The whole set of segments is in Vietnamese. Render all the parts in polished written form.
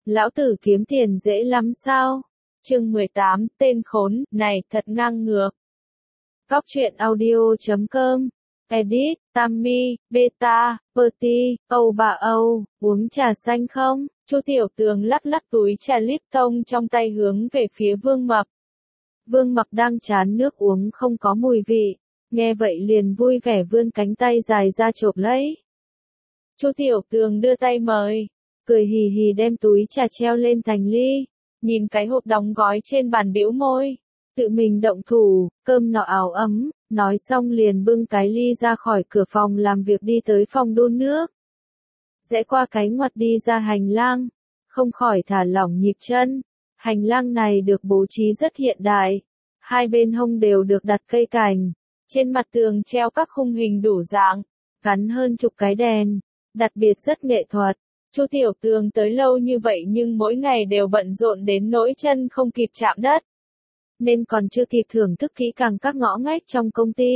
Lão tử kiếm tiền dễ lắm sao? Chương 18, tên khốn, này thật ngang ngược. Góc truyện audio.com. Edit, Tammy, Beta, Perty, Âu bà Âu, uống trà xanh không? Chu Tiểu Tường lắc lắc túi trà Lipton trong tay hướng về phía Vương Mập. Vương Mập đang chán nước uống không có mùi vị, nghe vậy liền vui vẻ vươn cánh tay dài ra chộp lấy. Chu Tiểu Tường đưa tay mời, cười hì hì đem túi trà treo lên thành ly, nhìn cái hộp đóng gói trên bàn bĩu môi, tự mình động thủ, cơm nọ ảo ấm, nói xong liền bưng cái ly ra khỏi cửa phòng làm việc đi tới phòng đun nước. Rẽ qua cái ngoặt đi ra hành lang, không khỏi thả lỏng nhịp chân. Hành lang này được bố trí rất hiện đại, hai bên hông đều được đặt cây cảnh, trên mặt tường treo các khung hình đủ dạng, gắn hơn chục cái đèn, đặc biệt rất nghệ thuật. Chu Tiểu Tường tới lâu như vậy nhưng mỗi ngày đều bận rộn đến nỗi chân không kịp chạm đất, nên còn chưa kịp thưởng thức kỹ càng các ngõ ngách trong công ty.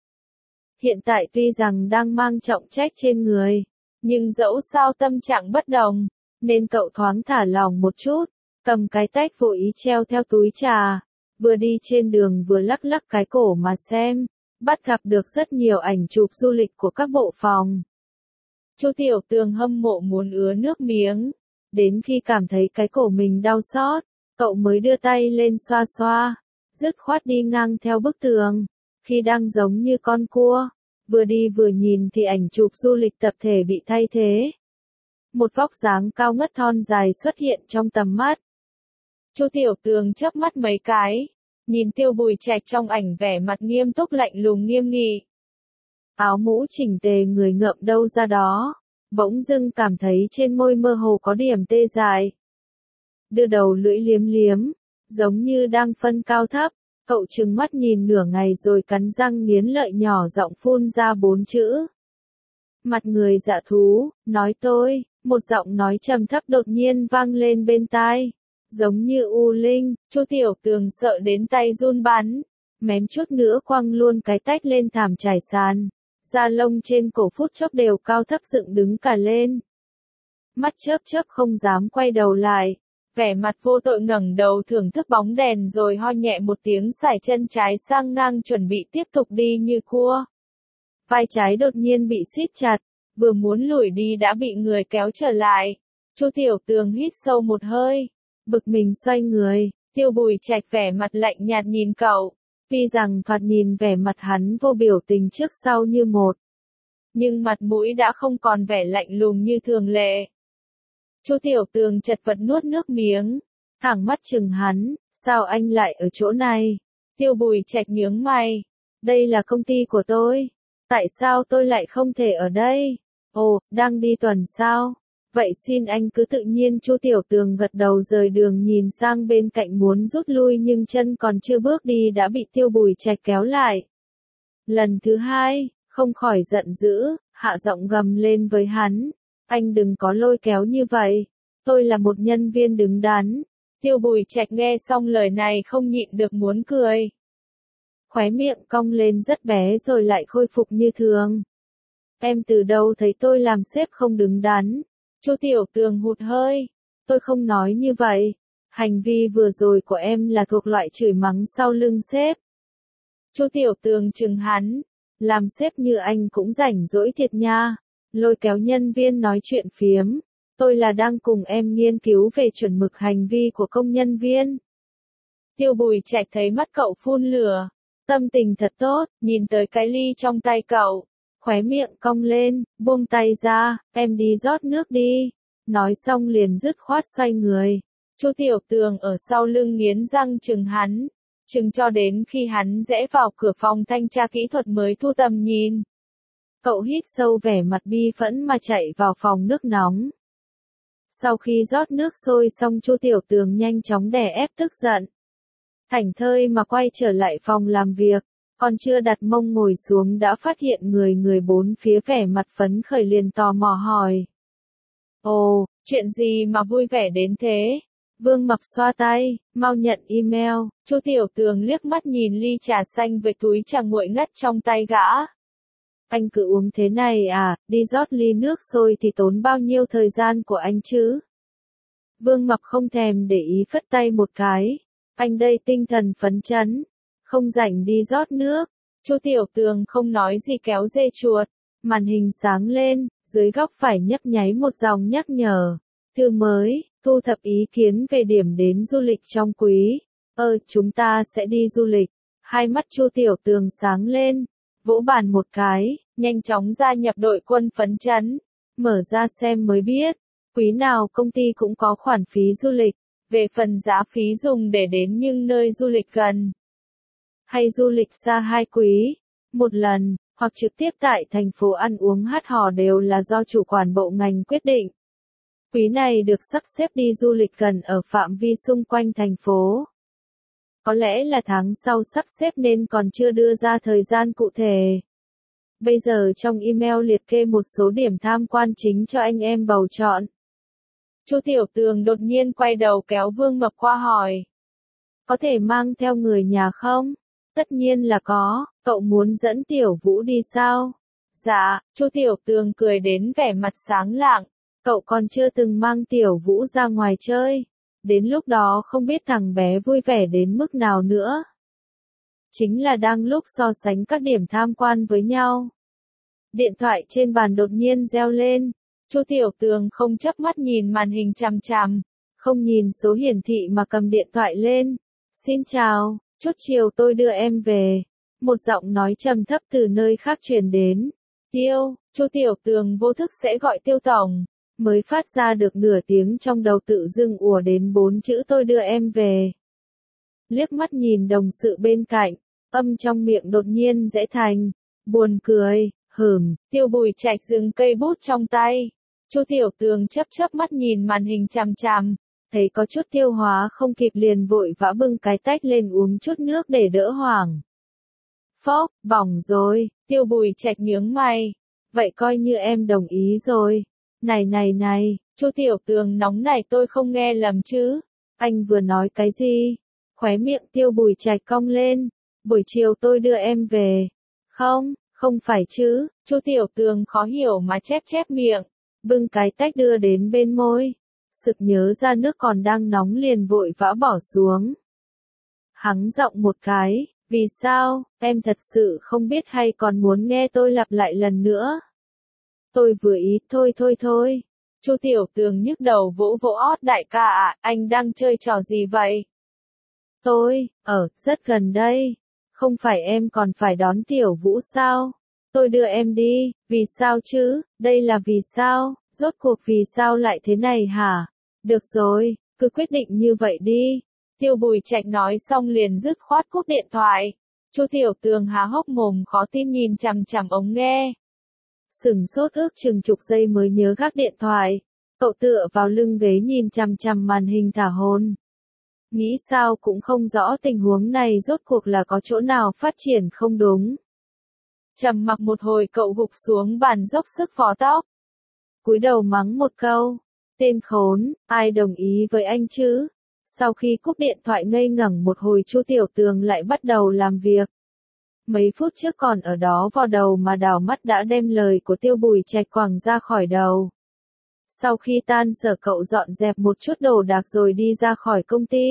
Hiện tại tuy rằng đang mang trọng trách trên người, nhưng dẫu sao tâm trạng bất đồng, nên cậu thoáng thả lỏng một chút, cầm cái tách vô ý treo theo túi trà, vừa đi trên đường vừa lắc lắc cái cổ mà xem, bắt gặp được rất nhiều ảnh chụp du lịch của các bộ phòng. Chu Tiểu Tường hâm mộ muốn ứa nước miếng, đến khi cảm thấy cái cổ mình đau xót, cậu mới đưa tay lên xoa xoa, dứt khoát đi ngang theo bức tường, khi đang giống như con cua, vừa đi vừa nhìn thì ảnh chụp du lịch tập thể bị thay thế. Một vóc dáng cao ngất thon dài xuất hiện trong tầm mắt. Chu Tiểu Tường chớp mắt mấy cái, nhìn Tiêu Bùi Trạch trong ảnh vẻ mặt nghiêm túc lạnh lùng nghiêm nghị. Áo mũ chỉnh tề người ngợm đâu ra đó, bỗng dưng cảm thấy trên môi mơ hồ có điểm tê dại. Đưa đầu lưỡi liếm liếm, giống như đang phân cao thấp, cậu trừng mắt nhìn nửa ngày rồi cắn răng nghiến lợi nhỏ giọng phun ra 4 chữ. Mặt người dạ thú, nói tôi, một giọng nói trầm thấp đột nhiên vang lên bên tai. Giống như u linh, Chu Tiểu Tường sợ đến tay run bắn, mém chút nữa quăng luôn cái tách lên thảm trải sàn, da lông trên cổ phút chốc đều cao thấp dựng đứng cả lên. Mắt chớp chớp không dám quay đầu lại, vẻ mặt vô tội ngẩng đầu thưởng thức bóng đèn rồi ho nhẹ một tiếng sải chân trái sang ngang chuẩn bị tiếp tục đi như cua. Vai trái đột nhiên bị siết chặt, vừa muốn lùi đi đã bị người kéo trở lại. Chu Tiểu Tường hít sâu một hơi, bực mình xoay người, Tiêu Bùi Trạch vẻ mặt lạnh nhạt nhìn cậu. Tuy rằng thoạt nhìn vẻ mặt hắn vô biểu tình trước sau như một, nhưng mặt mũi đã không còn vẻ lạnh lùng như thường lệ. Chu Tiểu Tường chật vật nuốt nước miếng, thẳng mắt chừng hắn, sao anh lại ở chỗ này? Tiêu Bùi Trạch nhướng mày, đây là công ty của tôi, tại sao tôi lại không thể ở đây? Ồ, đang đi tuần sao? Vậy xin anh cứ tự nhiên. Chu Tiểu Tường gật đầu rời đường nhìn sang bên cạnh muốn rút lui nhưng chân còn chưa bước đi đã bị Tiêu Bùi Trạch kéo lại. Lần thứ hai, không khỏi giận dữ, hạ giọng gầm lên với hắn. Anh đừng có lôi kéo như vậy, tôi là một nhân viên đứng đắn. Tiêu Bùi Trạch nghe xong lời này không nhịn được muốn cười. Khóe miệng cong lên rất bé rồi lại khôi phục như thường. Em từ đâu thấy tôi làm sếp không đứng đắn? Chu Tiểu Tường hụt hơi, tôi không nói như vậy, hành vi vừa rồi của em là thuộc loại chửi mắng sau lưng sếp. Chu Tiểu Tường chừng hắn, làm sếp như anh cũng rảnh rỗi thiệt nha, lôi kéo nhân viên nói chuyện phiếm, tôi là đang cùng em nghiên cứu về chuẩn mực hành vi của công nhân viên. Tiêu Bùi Trạch thấy mắt cậu phun lửa, tâm tình thật tốt, nhìn tới cái ly trong tay cậu. Khóe miệng cong lên, buông tay ra, em đi rót nước đi. Nói xong liền dứt khoát xoay người. Chu Tiểu Tường ở sau lưng nghiến răng chừng hắn, chừng cho đến khi hắn rẽ vào cửa phòng thanh tra kỹ thuật mới thu tầm nhìn. Cậu hít sâu vẻ mặt bi phẫn mà chạy vào phòng nước nóng. Sau khi rót nước sôi xong Chu Tiểu Tường nhanh chóng đè ép tức giận. Thảnh thơi mà quay trở lại phòng làm việc. Còn chưa đặt mông ngồi xuống đã phát hiện người bốn phía vẻ mặt phấn khởi liền tò mò hỏi. Ồ, chuyện gì mà vui vẻ đến thế? Vương Mập xoa tay, mau nhận email. Chu Tiểu Tường liếc mắt nhìn ly trà xanh với túi trà nguội ngắt trong tay gã. Anh cứ uống thế này à, đi rót ly nước sôi thì tốn bao nhiêu thời gian của anh chứ? Vương Mập không thèm để ý phất tay một cái. Anh đây tinh thần phấn chấn. Không rảnh đi rót nước. Chu Tiểu Tường không nói gì kéo dê chuột. Màn hình sáng lên, dưới góc phải nhấp nháy một dòng nhắc nhở. Thư mới, thu thập ý kiến về điểm đến du lịch trong quý. Chúng ta sẽ đi du lịch. Hai mắt Chu Tiểu Tường sáng lên. Vỗ bàn một cái, nhanh chóng gia nhập đội quân phấn chấn. Mở ra xem mới biết. Quý nào công ty cũng có khoản phí du lịch. Về phần giá phí dùng để đến những nơi du lịch gần hay du lịch xa 2 quý một lần, hoặc trực tiếp tại thành phố ăn uống hát hò đều là do chủ quản bộ ngành quyết định. Quý này được sắp xếp đi du lịch gần ở phạm vi xung quanh thành phố. Có lẽ là tháng sau sắp xếp nên còn chưa đưa ra thời gian cụ thể. Bây giờ trong email liệt kê một số điểm tham quan chính cho anh em bầu chọn. Chu Tiểu Tường đột nhiên quay đầu kéo Vương Mập qua hỏi. Có thể mang theo người nhà không? Tất nhiên là có, cậu muốn dẫn Tiểu Vũ đi sao? Dạ, Chu Tiểu Tường cười đến vẻ mặt sáng lạng. Cậu còn chưa từng mang Tiểu Vũ ra ngoài chơi. Đến lúc đó không biết thằng bé vui vẻ đến mức nào nữa. Chính là đang lúc so sánh các điểm tham quan với nhau. Điện thoại trên bàn đột nhiên reo lên. Chu Tiểu Tường không chớp mắt nhìn màn hình chằm chằm, không nhìn số hiển thị mà cầm điện thoại lên. Xin chào, chút chiều tôi đưa em về. Một giọng nói trầm thấp từ nơi khác truyền đến. Chu Tiểu Tường vô thức sẽ gọi Tiêu tổng. Mới phát ra được nửa tiếng trong đầu tự dưng ùa đến 4 chữ tôi đưa em về. Liếc mắt nhìn đồng sự bên cạnh, âm trong miệng đột nhiên rẽ thành buồn cười. Tiêu Bùi Trạch dừng cây bút trong tay. Chu Tiểu Tường chớp mắt nhìn màn hình chằm chằm, thấy có chút tiêu hóa không kịp liền vội vã bưng cái tách lên uống chút nước để đỡ hoảng. Phốc, bỏng rồi, Tiêu Bùi Trạch nhướng mày. Vậy coi như em đồng ý rồi. Này, Chu Tiểu Tường nóng này tôi không nghe lầm chứ. Anh vừa nói cái gì? Khóe miệng Tiêu Bùi Trạch cong lên. Buổi chiều tôi đưa em về. Không phải chứ, Chu Tiểu Tường khó hiểu mà chép miệng, bưng cái tách đưa đến bên môi. Sực nhớ ra nước còn đang nóng liền vội vã bỏ xuống. Hắng giọng một cái, vì sao, em thật sự không biết hay còn muốn nghe tôi lặp lại lần nữa. Tôi vừa ý, thôi. Chu Tiểu Tường nhức đầu vỗ ót đại ca ạ, anh đang chơi trò gì vậy? Tôi, rất gần đây. Không phải em còn phải đón Tiểu Vũ sao? Tôi đưa em đi, vì sao chứ, đây là vì sao, rốt cuộc vì sao lại thế này hả? Được rồi, cứ quyết định như vậy đi. Tiêu Bùi Trạch nói xong liền dứt khoát cúp điện thoại. Chu Tiểu Tường há hốc mồm khó tin nhìn chằm chằm ống nghe. Sửng sốt ước chừng chục giây mới nhớ gác điện thoại. Cậu tựa vào lưng ghế nhìn chằm chằm màn hình thả hồn. Nghĩ sao cũng không rõ tình huống này rốt cuộc là có chỗ nào phát triển không đúng. Trầm mặc một hồi cậu gục xuống bàn dốc sức phó tóc. Cúi đầu mắng một câu. Tên khốn, ai đồng ý với anh chứ? Sau khi cúp điện thoại ngây ngẩn một hồi Chu Tiểu Tường lại bắt đầu làm việc. Mấy phút trước còn ở đó vò đầu mà đảo mắt đã đem lời của Tiêu Bùi Trạch quẳng ra khỏi đầu. Sau khi tan sở cậu dọn dẹp một chút đồ đạc rồi đi ra khỏi công ty.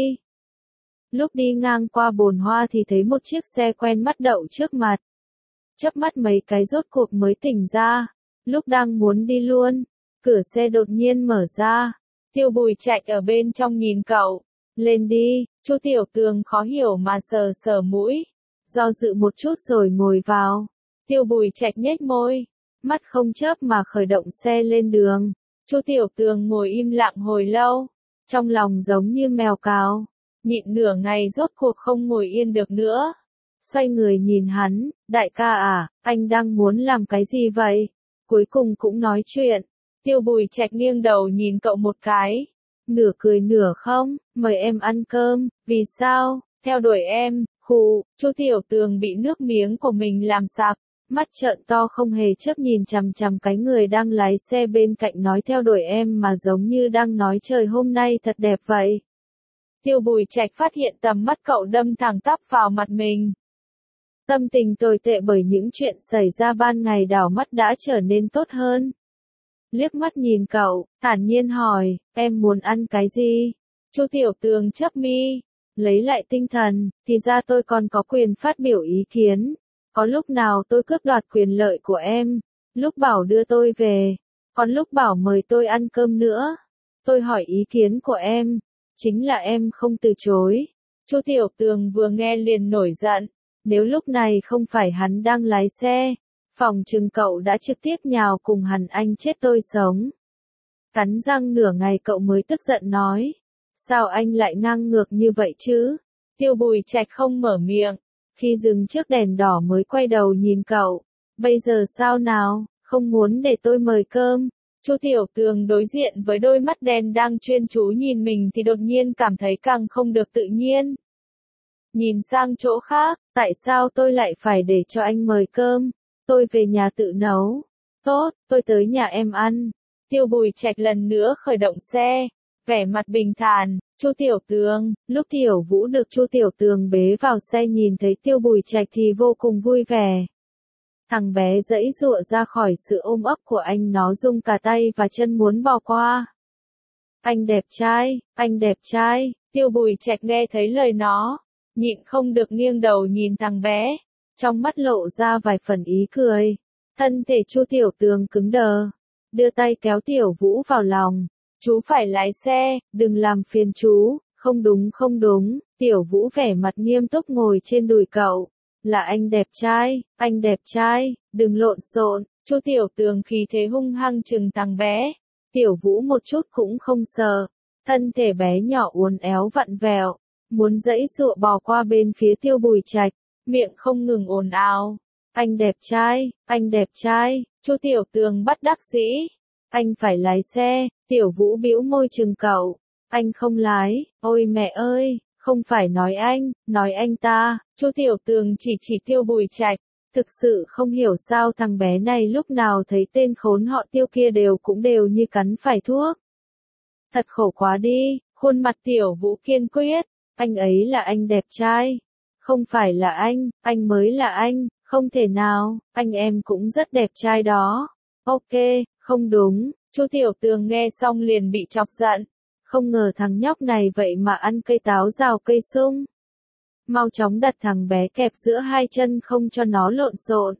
Lúc đi ngang qua bồn hoa thì thấy một chiếc xe quen mắt đậu trước mặt. Chớp mắt mấy cái rốt cuộc mới tỉnh ra. Lúc đang muốn đi luôn, cửa xe đột nhiên mở ra. Tiêu Bùi Trạch ở bên trong nhìn cậu. Lên đi, Chu Tiểu Tường khó hiểu mà sờ mũi. Do dự một chút rồi ngồi vào. Tiêu Bùi Trạch nhếch môi. Mắt không chớp mà khởi động xe lên đường. Chu Tiểu Tường ngồi im lặng hồi lâu. Trong lòng giống như mèo cào. Nhịn nửa ngày rốt cuộc không ngồi yên được nữa. Xoay người nhìn hắn, đại ca à, anh đang muốn làm cái gì vậy? Cuối cùng cũng nói chuyện. Tiêu Bùi Trạch nghiêng đầu nhìn cậu một cái. Nửa cười nửa không, mời em ăn cơm, vì sao, theo đuổi em, Chu Tiểu Tường bị nước miếng của mình làm sặc. Mắt trợn to không hề chớp nhìn chằm chằm cái người đang lái xe bên cạnh nói theo đuổi em mà giống như đang nói trời hôm nay thật đẹp vậy. Tiêu Bùi Trạch phát hiện tầm mắt cậu đâm thẳng tắp vào mặt mình. Tâm tình tồi tệ bởi những chuyện xảy ra ban ngày đảo mắt đã trở nên tốt hơn. liếc mắt nhìn cậu, thản nhiên hỏi, em muốn ăn cái gì? Chu Tiểu Tường chớp mi, lấy lại tinh thần, thì ra tôi còn có quyền phát biểu ý kiến. Có lúc nào tôi cướp đoạt quyền lợi của em, lúc bảo đưa tôi về, còn lúc bảo mời tôi ăn cơm nữa. Tôi hỏi ý kiến của em, chính là em không từ chối. Chu Tiểu Tường vừa nghe liền nổi giận, nếu lúc này không phải hắn đang lái xe, phòng chừng cậu đã trực tiếp nhào cùng hắn anh chết tôi sống. Cắn răng nửa ngày cậu mới tức giận nói, sao anh lại ngang ngược như vậy chứ? Tiêu Bùi Trạch không mở miệng, khi dừng trước đèn đỏ mới quay đầu nhìn cậu, bây giờ sao nào, không muốn để tôi mời cơm? Chu Tiểu Tường đối diện với đôi mắt đen đang chuyên chú nhìn mình thì đột nhiên cảm thấy càng không được tự nhiên. Nhìn sang chỗ khác, tại sao tôi lại phải để cho anh mời cơm? Tôi về nhà tự nấu. Tốt, tôi tới nhà em ăn. Tiêu Bùi Trạch lần nữa khởi động xe, vẻ mặt bình thản. Chu Tiểu Tường, lúc Tiểu Vũ được Chu Tiểu Tường bế vào xe nhìn thấy Tiêu Bùi Trạch thì vô cùng vui vẻ. Thằng bé giãy giụa ra khỏi sự ôm ấp của anh, nó rung cả tay và chân muốn bò qua. Anh đẹp trai, Tiêu Bùi Trạch nghe thấy lời nó, nhịn không được nghiêng đầu nhìn thằng bé, trong mắt lộ ra vài phần ý cười. Thân thể Chu Tiểu Tường cứng đờ, đưa tay kéo Tiểu Vũ vào lòng. Chú phải lái xe, đừng làm phiền chú. Không đúng, Tiểu Vũ vẻ mặt nghiêm túc ngồi trên đùi cậu. Là anh đẹp trai, đừng lộn xộn. Chu Tiểu Tường khí thế hung hăng trừng thằng bé. Tiểu Vũ một chút cũng không sợ, thân thể bé nhỏ uốn éo vặn vẹo, muốn giãy giụa bò qua bên phía Tiêu Bùi Trạch, miệng không ngừng ồn ào. Anh đẹp trai, Chu Tiểu Tường bất đắc dĩ. Anh phải lái xe, Tiểu Vũ bĩu môi trừng cậu. Anh không lái, ôi mẹ ơi, không phải nói anh ta. Chu Tiểu Tường chỉ Tiêu Bùi Trạch, thực sự không hiểu sao thằng bé này lúc nào thấy tên khốn họ Tiêu kia cũng đều như cắn phải thuốc. Thật khổ quá đi, khuôn mặt Tiểu Vũ kiên quyết, anh ấy là anh đẹp trai, không phải là anh mới là anh, không thể nào, anh em cũng rất đẹp trai đó. Ok, không đúng, Chu Tiểu Tường nghe xong liền bị chọc giận, không ngờ thằng nhóc này vậy mà ăn cây táo rào cây sung. Mau chóng đặt thằng bé kẹp giữa hai chân không cho nó lộn xộn.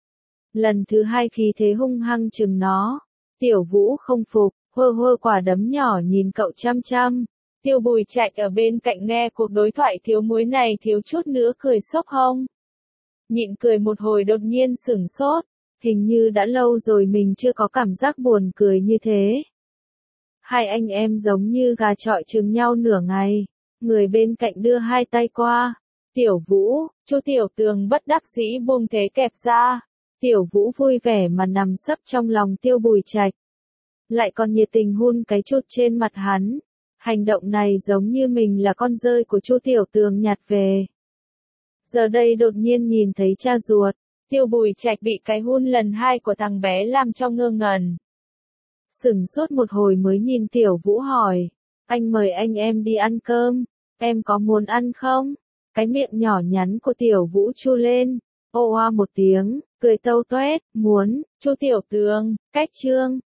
Lần thứ hai khí thế hung hăng chừng nó. Tiểu Vũ không phục, hơ quả đấm nhỏ nhìn cậu chăm chăm. Tiêu Bùi Trạch ở bên cạnh nghe cuộc đối thoại thiếu muối này thiếu chút nữa cười xốc hông. Nhịn cười một hồi đột nhiên sửng sốt, hình như đã lâu rồi mình chưa có cảm giác buồn cười như thế. Hai anh em giống như gà chọi chừng nhau nửa ngày, người bên cạnh đưa hai tay qua. Tiểu Vũ, Chu Tiểu Tường bất đắc dĩ buông thế kẹp ra. Tiểu Vũ vui vẻ mà nằm sấp trong lòng Tiêu Bùi Trạch, lại còn nhiệt tình hun cái chút trên mặt hắn. Hành động này giống như mình là con dơi của Chu Tiểu Tường nhặt về. Giờ đây đột nhiên nhìn thấy cha ruột, Tiêu Bùi Trạch bị cái hun lần hai của thằng bé làm cho ngơ ngẩn. Sửng sốt một hồi mới nhìn Tiểu Vũ hỏi, anh mời anh em đi ăn cơm, em có muốn ăn không? Cái miệng nhỏ nhắn của Tiểu Vũ chu lên, ô oa một tiếng, cười tâu toét, muốn. Chu Tiểu Tường, cách chương.